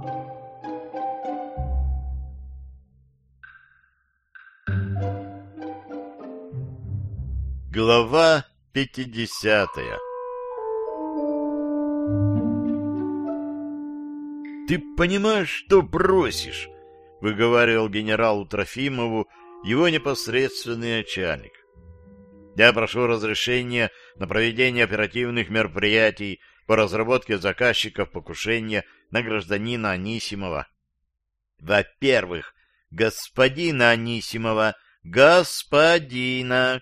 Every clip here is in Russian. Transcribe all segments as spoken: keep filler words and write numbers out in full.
Глава пятидесятая. «Ты понимаешь, что просишь?» — выговаривал генералу Трофимову его непосредственный начальник. «Я прошу разрешения на проведение оперативных мероприятий по разработке заказчиков покушения на гражданина Анисимова». «Во-первых, господина Анисимова, господина.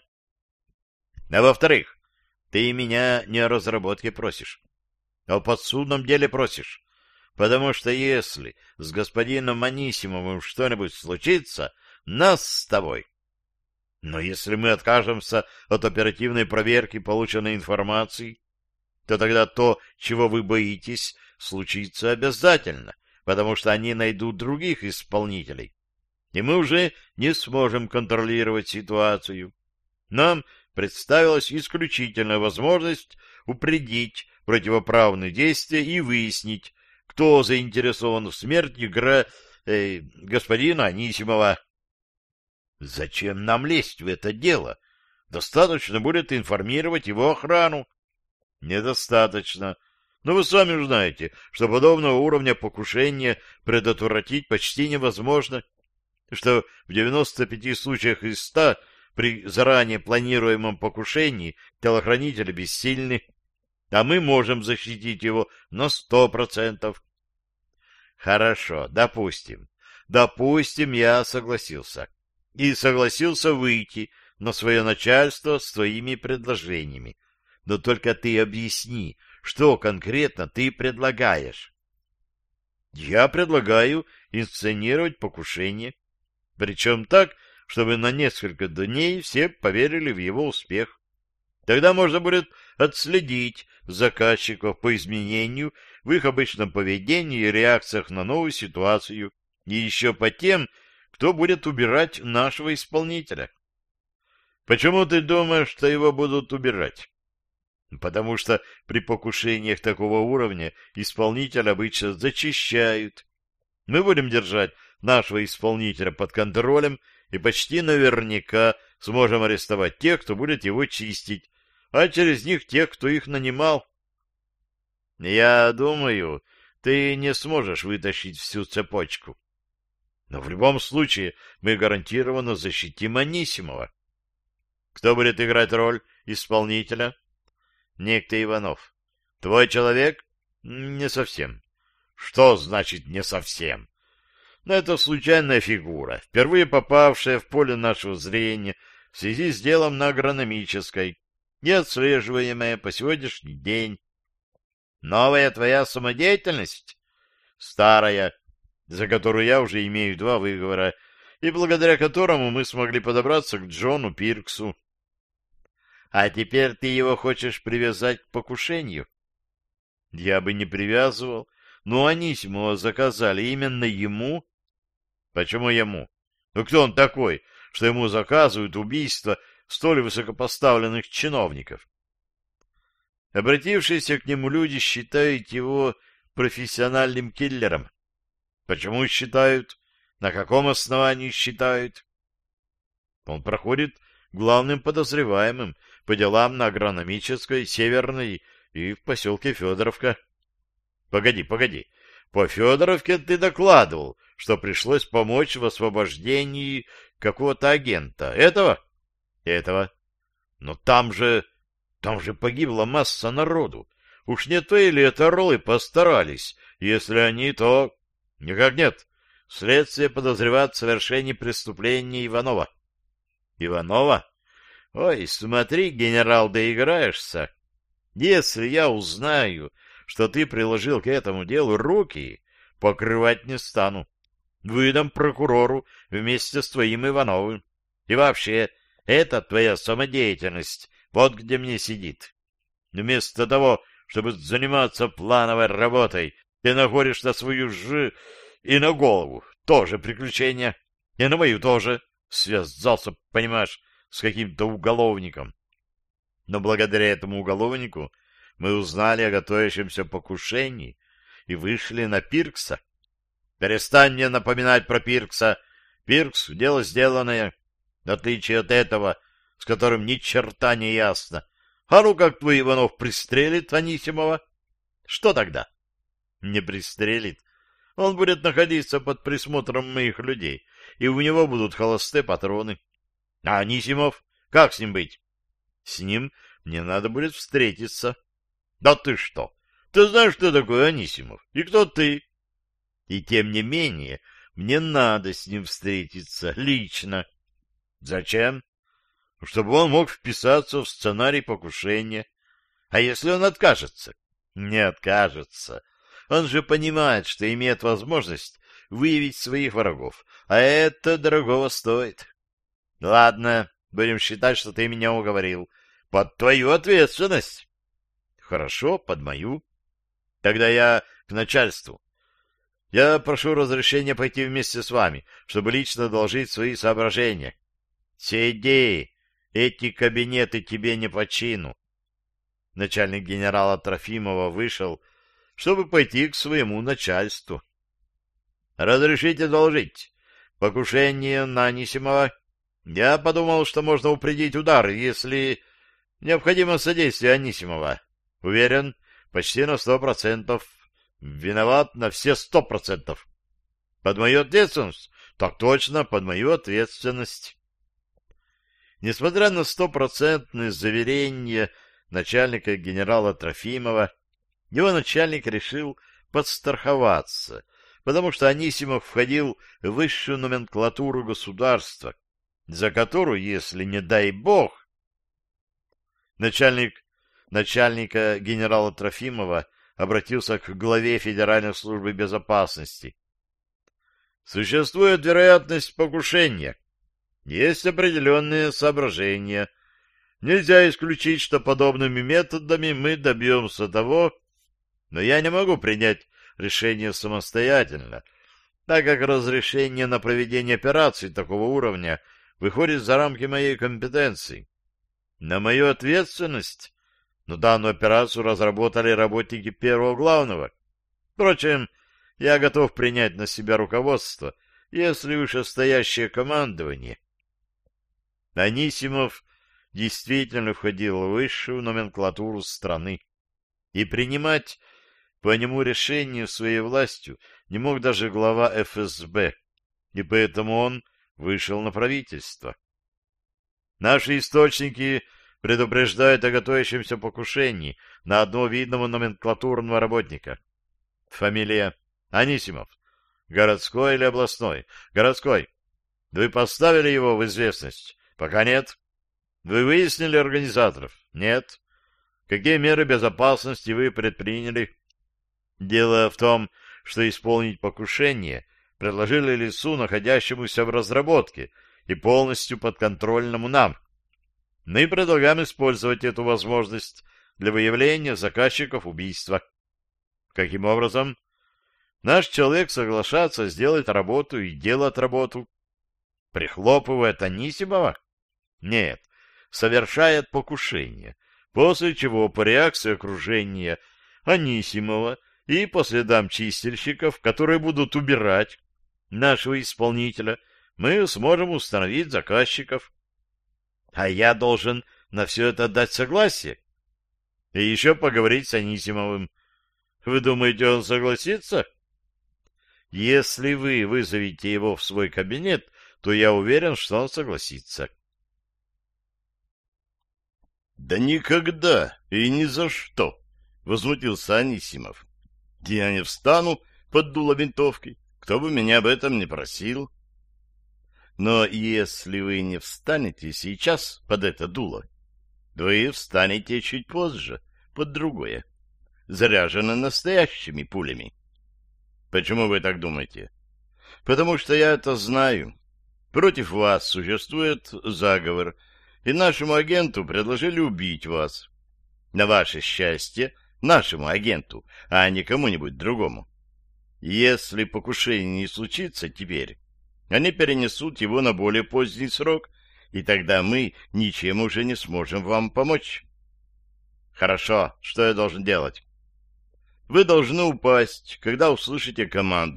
А во-вторых, ты меня не о разработке просишь, а о подсудном деле просишь, потому что если с господином Анисимовым что-нибудь случится, нас с тобой. Но если мы откажемся от оперативной проверки полученной информации, то тогда то, чего вы боитесь, случится обязательно, потому что они найдут других исполнителей, и мы уже не сможем контролировать ситуацию. Нам представилась исключительная возможность упредить противоправные действия и выяснить, кто заинтересован в смерти гра... э, господина Анисимова. Зачем нам лезть в это дело? Достаточно будет информировать его охрану. Недостаточно. Но вы сами знаете, что подобного уровня покушения предотвратить почти невозможно, что в девяноста пяти случаях из ста при заранее планируемом покушении телохранители бессильны, а мы можем защитить его на сто процентов. Хорошо, допустим. Допустим, я согласился. И согласился выйти на свое начальство с твоими предложениями. Но только ты объясни, что конкретно ты предлагаешь. Я предлагаю инсценировать покушение, причем так, чтобы на несколько дней все поверили в его успех. Тогда можно будет отследить заказчиков по изменению в их обычном поведении и реакциях на новую ситуацию, и еще по тем, кто будет убирать нашего исполнителя. Почему ты думаешь, что его будут убирать? Потому что при покушениях такого уровня исполнителя обычно зачищают. Мы будем держать нашего исполнителя под контролем и почти наверняка сможем арестовать тех, кто будет его чистить, а через них тех, кто их нанимал. Я думаю, ты не сможешь вытащить всю цепочку. Но в любом случае мы гарантированно защитим Анисимова. Кто будет играть роль исполнителя? Некто Иванов. Твой человек? Не совсем. Что значит «не совсем»? Но это случайная фигура, впервые попавшая в поле нашего зрения в связи с делом на Агрономической, не отслеживаемая по сегодняшний день. Новая твоя самодеятельность? Старая, за которую я уже имею два выговора, и благодаря которому мы смогли подобраться к Джону Пирксу. А теперь ты его хочешь привязать к покушению? Я бы не привязывал, но Анисимова заказали именно ему. Почему ему? Ну кто он такой, что ему заказывают убийство столь высокопоставленных чиновников? Обратившиеся к нему люди считают его профессиональным киллером. Почему считают? На каком основании считают? Он проходит главным подозреваемым по делам на Агрономической, Северной и в поселке Федоровка. Погоди, погоди. По Федоровке ты докладывал, что пришлось помочь в освобождении какого-то агента. Этого? Этого. Но там же... там же погибла масса народу. Уж не то или это орлы постарались? Если они, то... Никак нет. Следствие подозревает в совершении преступления Иванова. Иванова? Ой, смотри, генерал, доиграешься. Если я узнаю, что ты приложил к этому делу руки, покрывать не стану. Выдам прокурору вместе с твоим Ивановым. И вообще, это твоя самодеятельность, вот где мне сидит. Вместо того, чтобы заниматься плановой работой, ты находишь на свою ж... и на голову тоже приключения, и на мою тоже. Связался, понимаешь, с каким-то уголовником. Но благодаря этому уголовнику мы узнали о готовящемся покушении и вышли на Пиркса. Перестань мне напоминать про Пиркса. Пиркс — дело сделанное, в отличие от этого, с которым ни черта не ясно. А ну как твой Иванов пристрелит Анисимова? Что тогда? Не пристрелит. Он будет находиться под присмотром моих людей, и у него будут холостые патроны. А Анисимов? Как с ним быть? С ним мне надо будет встретиться. Да ты что? Ты знаешь, кто такой Анисимов? И кто ты? И тем не менее, мне надо с ним встретиться лично. Зачем? Чтобы он мог вписаться в сценарий покушения. А если он откажется? Не откажется. Он же понимает, что имеет возможность выявить своих врагов, а это дорогого стоит. Ладно, будем считать, что ты меня уговорил. Под твою ответственность. Хорошо, под мою. Тогда я к начальству. Я прошу разрешения пойти вместе с вами, чтобы лично доложить свои соображения. Сиди, эти кабинеты тебе не по чину. Начальник генерала Трофимова вышел, чтобы пойти к своему начальству. Разрешите доложить. Покушение на Анисимова. Я подумал, что можно упредить удар, если необходимо содействие Анисимова. Уверен, почти на сто процентов. Виноват на все сто процентов. Под мою ответственность? Так точно, под мою ответственность. Несмотря на стопроцентное заверение начальника генерала Трофимова, его начальник решил подстраховаться, потому что Анисимов входил в высшую номенклатуру государства, за которую, если не дай бог... Начальник начальника генерала Трофимова обратился к главе Федеральной службы безопасности. Существует вероятность покушения. Есть определенные соображения. Нельзя исключить, что подобными методами мы добьемся того, но я не могу принять решение самостоятельно, так как разрешение на проведение операций такого уровня выходит за рамки моей компетенции. На мою ответственность, но данную операцию разработали работники первого главного. Впрочем, я готов принять на себя руководство, если вышестоящее командование. Анисимов действительно входил в высшую номенклатуру страны, и принимать по нему решение своей властью не мог даже глава эф эс бэ, и поэтому он вышел на правительство. Наши источники предупреждают о готовящемся покушении на одного видного номенклатурного работника. Фамилия Анисимов. Городской или областной? Городской. Вы поставили его в известность? Пока нет. Вы выяснили организаторов? Нет. Какие меры безопасности вы предприняли? Дело в том, что исполнить покушение предложили лицу, находящемуся в разработке и полностью подконтрольному нам. Мы предлагаем использовать эту возможность для выявления заказчиков убийства. Каким образом? Наш человек соглашается сделать работу и делать работу. Прихлопывает Анисимова? Нет, совершает покушение, после чего по реакции окружения Анисимова и по следам чистильщиков, которые будут убирать нашего исполнителя, мы сможем установить заказчиков. А я должен на все это дать согласие. И еще поговорить с Анисимовым. Вы думаете, он согласится? Если вы вызовете его в свой кабинет, то я уверен, что он согласится. Да никогда и ни за что, возмутился Анисимов. Я не встану под дуло винтовки, кто бы меня об этом не просил. Но если вы не встанете сейчас под это дуло, вы встанете чуть позже под другое, заряженное настоящими пулями. Почему вы так думаете? Потому что я это знаю. Против вас существует заговор, и нашему агенту предложили убить вас. На ваше счастье, нашему агенту, а не кому-нибудь другому. Если покушение не случится теперь, они перенесут его на более поздний срок, и тогда мы ничем уже не сможем вам помочь. Хорошо, что я должен делать? Вы должны упасть, когда услышите команду,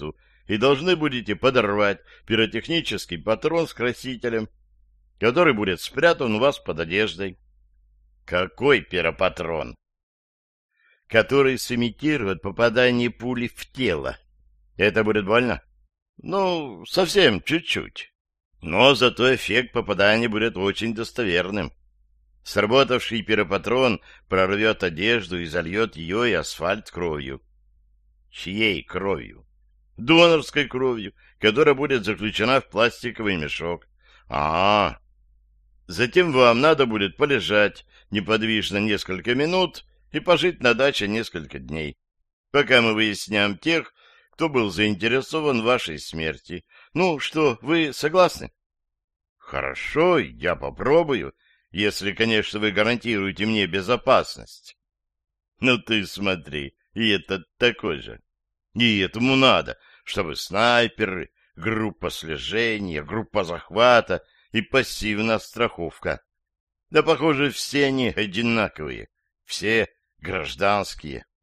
и должны будете подорвать пиротехнический патрон с красителем, который будет спрятан у вас под одеждой. Какой пиропатрон? Который сымитирует попадание пули в тело. Это будет больно? Ну, совсем чуть-чуть. Но зато эффект попадания будет очень достоверным. Сработавший пиропатрон прорвет одежду и зальет ее и асфальт кровью. Чьей кровью? Донорской кровью, которая будет заключена в пластиковый мешок. А, -а, а Затем вам надо будет полежать неподвижно несколько минут и пожить на даче несколько дней, пока мы выясняем тех, кто был заинтересован в вашей смерти. Ну что, вы согласны? Хорошо, я попробую, если, конечно, вы гарантируете мне безопасность. Ну ты смотри, и этот такой же. И этому надо, чтобы снайперы, группа слежения, группа захвата и пассивная страховка. Да, похоже, все они одинаковые, все гражданские.